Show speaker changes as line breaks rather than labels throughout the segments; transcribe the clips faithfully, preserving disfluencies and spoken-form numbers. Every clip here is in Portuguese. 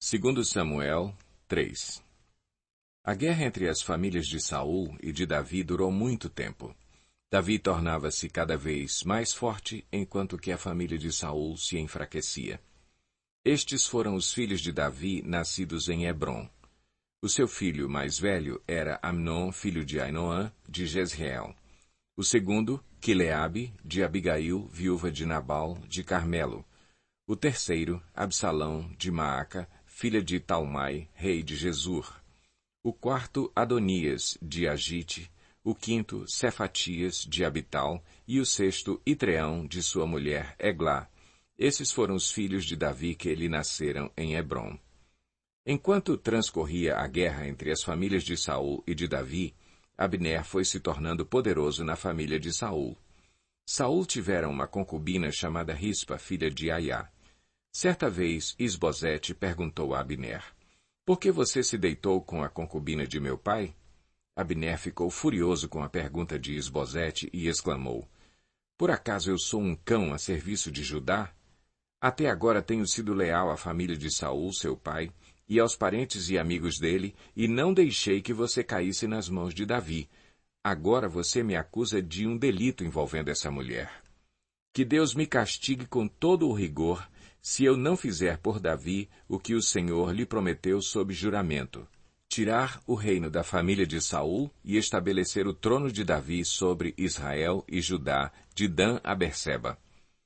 Segundo Samuel três. A guerra entre as famílias de Saul e de Davi durou muito tempo. Davi tornava-se cada vez mais forte, enquanto que a família de Saul se enfraquecia. Estes foram os filhos de Davi, nascidos em Hebrom. O seu filho mais velho era Amnon, filho de Ainoã, de Jezreel. O segundo, Quileabe, de Abigail, viúva de Nabal, de Carmelo. O terceiro, Absalão, de Maaca, filha de Talmai, rei de Gesur. O quarto, Adonias, de Agite. O quinto, Cefatias, de Abital. E o sexto, Itreão, de sua mulher, Eglá. Esses foram os filhos de Davi que lhe nasceram em Hebrom. Enquanto transcorria a guerra entre as famílias de Saul e de Davi, Abner foi se tornando poderoso na família de Saul. Saul tivera uma concubina chamada Rispa, filha de Aiá. Certa vez, Isbosete perguntou a Abner: "Por que você se deitou com a concubina de meu pai?" Abner ficou furioso com a pergunta de Isbosete e exclamou: "Por acaso eu sou um cão a serviço de Judá? Até agora tenho sido leal à família de Saul, seu pai, e aos parentes e amigos dele, e não deixei que você caísse nas mãos de Davi. Agora você me acusa de um delito envolvendo essa mulher. Que Deus me castigue com todo o rigor, se eu não fizer por Davi o que o Senhor lhe prometeu sob juramento: tirar o reino da família de Saul e estabelecer o trono de Davi sobre Israel e Judá, de Dan a Berseba."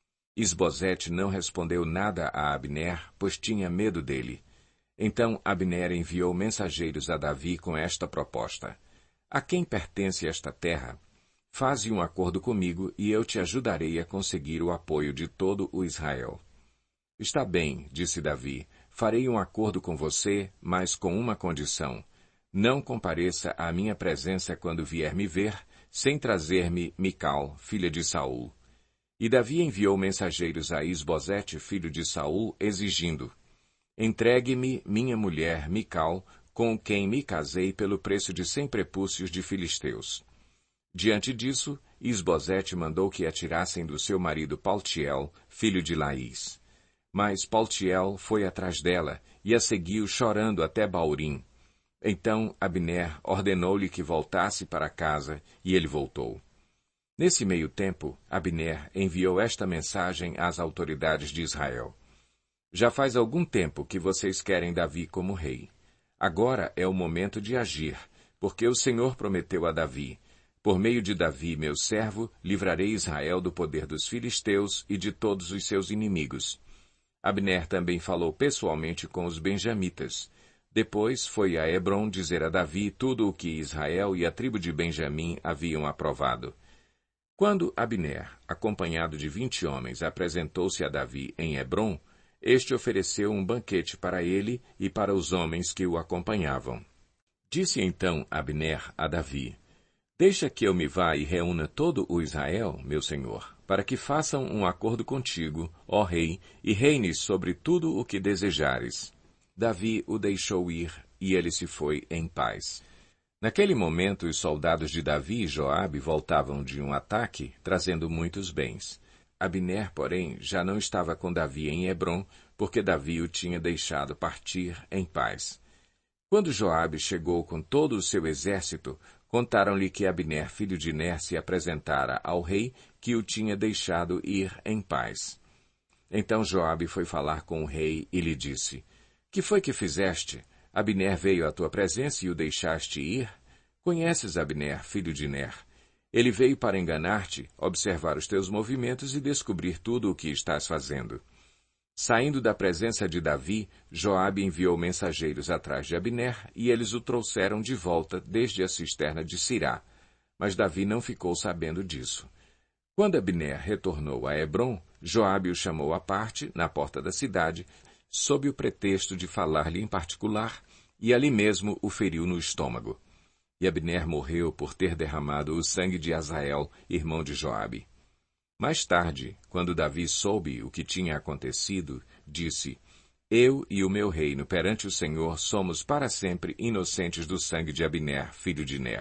Isbosete não respondeu nada a Abner, pois tinha medo dele. Então Abner enviou mensageiros a Davi com esta proposta: "A quem pertence esta terra? Faze um acordo comigo e eu te ajudarei a conseguir o apoio de todo o Israel." "Está bem", disse Davi, "farei um acordo com você, mas com uma condição: não compareça à minha presença quando vier me ver, sem trazer-me Mical, filha de Saul." E Davi enviou mensageiros a Isbosete, filho de Saul, exigindo: "Entregue-me minha mulher Mical, com quem me casei pelo preço de cem prepúcios de filisteus." Diante disso, Isbosete mandou que a tirassem do seu marido Paltiel, filho de Laís. Mas Paltiel foi atrás dela e a seguiu chorando até Baurim. Então Abner ordenou-lhe que voltasse para casa, e ele voltou. Nesse meio tempo, Abner enviou esta mensagem às autoridades de Israel: "Já faz algum tempo que vocês querem Davi como rei. Agora é o momento de agir, porque o Senhor prometeu a Davi: por meio de Davi, meu servo, livrarei Israel do poder dos filisteus e de todos os seus inimigos." Abner também falou pessoalmente com os benjamitas. Depois foi a Hebrom dizer a Davi tudo o que Israel e a tribo de Benjamim haviam aprovado. Quando Abner, acompanhado de vinte homens, apresentou-se a Davi em Hebrom, este ofereceu um banquete para ele e para os homens que o acompanhavam. Disse então Abner a Davi: "Deixa que eu me vá e reúna todo o Israel, meu senhor, para que façam um acordo contigo, ó rei, e reines sobre tudo o que desejares." Davi o deixou ir, e ele se foi em paz. Naquele momento, os soldados de Davi e Joabe voltavam de um ataque, trazendo muitos bens. Abner, porém, já não estava com Davi em Hebrom, porque Davi o tinha deixado partir em paz. Quando Joabe chegou com todo o seu exército, contaram-lhe que Abner, filho de Ner, se apresentara ao rei, que o tinha deixado ir em paz. Então Joabe foi falar com o rei e lhe disse: "Que foi que fizeste? Abner veio à tua presença e o deixaste ir? Conheces Abner, filho de Ner. Ele veio para enganar-te, observar os teus movimentos e descobrir tudo o que estás fazendo." Saindo da presença de Davi, Joabe enviou mensageiros atrás de Abner, e eles o trouxeram de volta desde a cisterna de Sirá. Mas Davi não ficou sabendo disso. Quando Abner retornou a Hebrom, Joabe o chamou à parte, na porta da cidade, sob o pretexto de falar-lhe em particular, e ali mesmo o feriu no estômago. E Abner morreu por ter derramado o sangue de Asael, irmão de Joabe. Mais tarde, quando Davi soube o que tinha acontecido, disse: "Eu e o meu reino perante o Senhor somos para sempre inocentes do sangue de Abner, filho de Ner.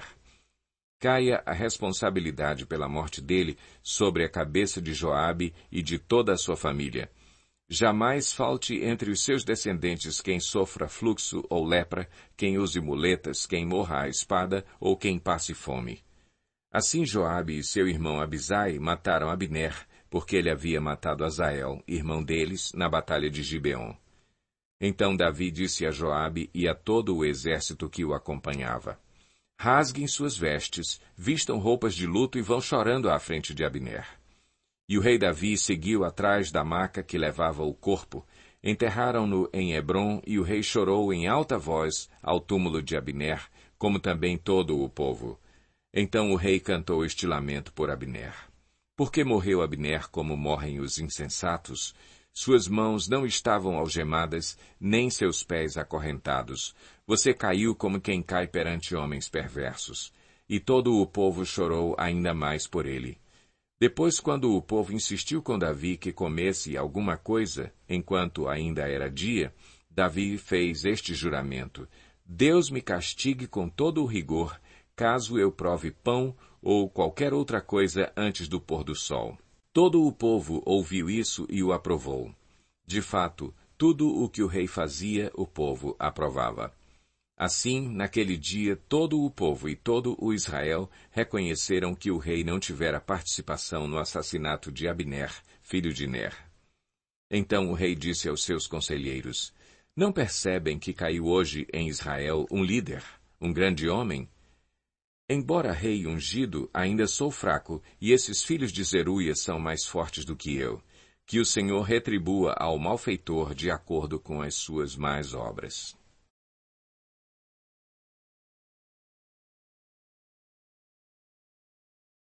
Caia a responsabilidade pela morte dele sobre a cabeça de Joabe e de toda a sua família. Jamais falte entre os seus descendentes quem sofra fluxo ou lepra, quem use muletas, quem morra à espada ou quem passe fome. Assim Joabe e seu irmão Abisai mataram Abner, porque ele havia matado Azael, irmão deles, na batalha de Gibeon. Então Davi disse a Joabe e a todo o exército que o acompanhava: rasguem suas vestes, vistam roupas de luto e vão chorando à frente de Abner. E o rei Davi seguiu atrás da maca que levava o corpo. Enterraram-no em Hebrom, e o rei chorou em alta voz ao túmulo de Abner, como também todo o povo. Então o rei cantou este lamento por Abner. Por que morreu Abner como morrem os insensatos? Suas mãos não estavam algemadas, nem seus pés acorrentados. Você caiu como quem cai perante homens perversos. E todo o povo chorou ainda mais por ele. Depois, quando o povo insistiu com Davi que comesse alguma coisa, enquanto ainda era dia, Davi fez este juramento: Deus me castigue com todo o rigor, caso eu prove pão ou qualquer outra coisa antes do pôr do sol. Todo o povo ouviu isso e o aprovou. De fato, tudo o que o rei fazia, o povo aprovava. Assim, naquele dia, todo o povo e todo o Israel reconheceram que o rei não tivera participação no assassinato de Abner, filho de Ner. Então o rei disse aos seus conselheiros: Não percebem que caiu hoje em Israel um líder, um grande homem? Embora rei ungido, ainda sou fraco, e esses filhos de Zeruia são mais fortes do que eu. Que o Senhor retribua ao malfeitor de acordo com as suas más obras.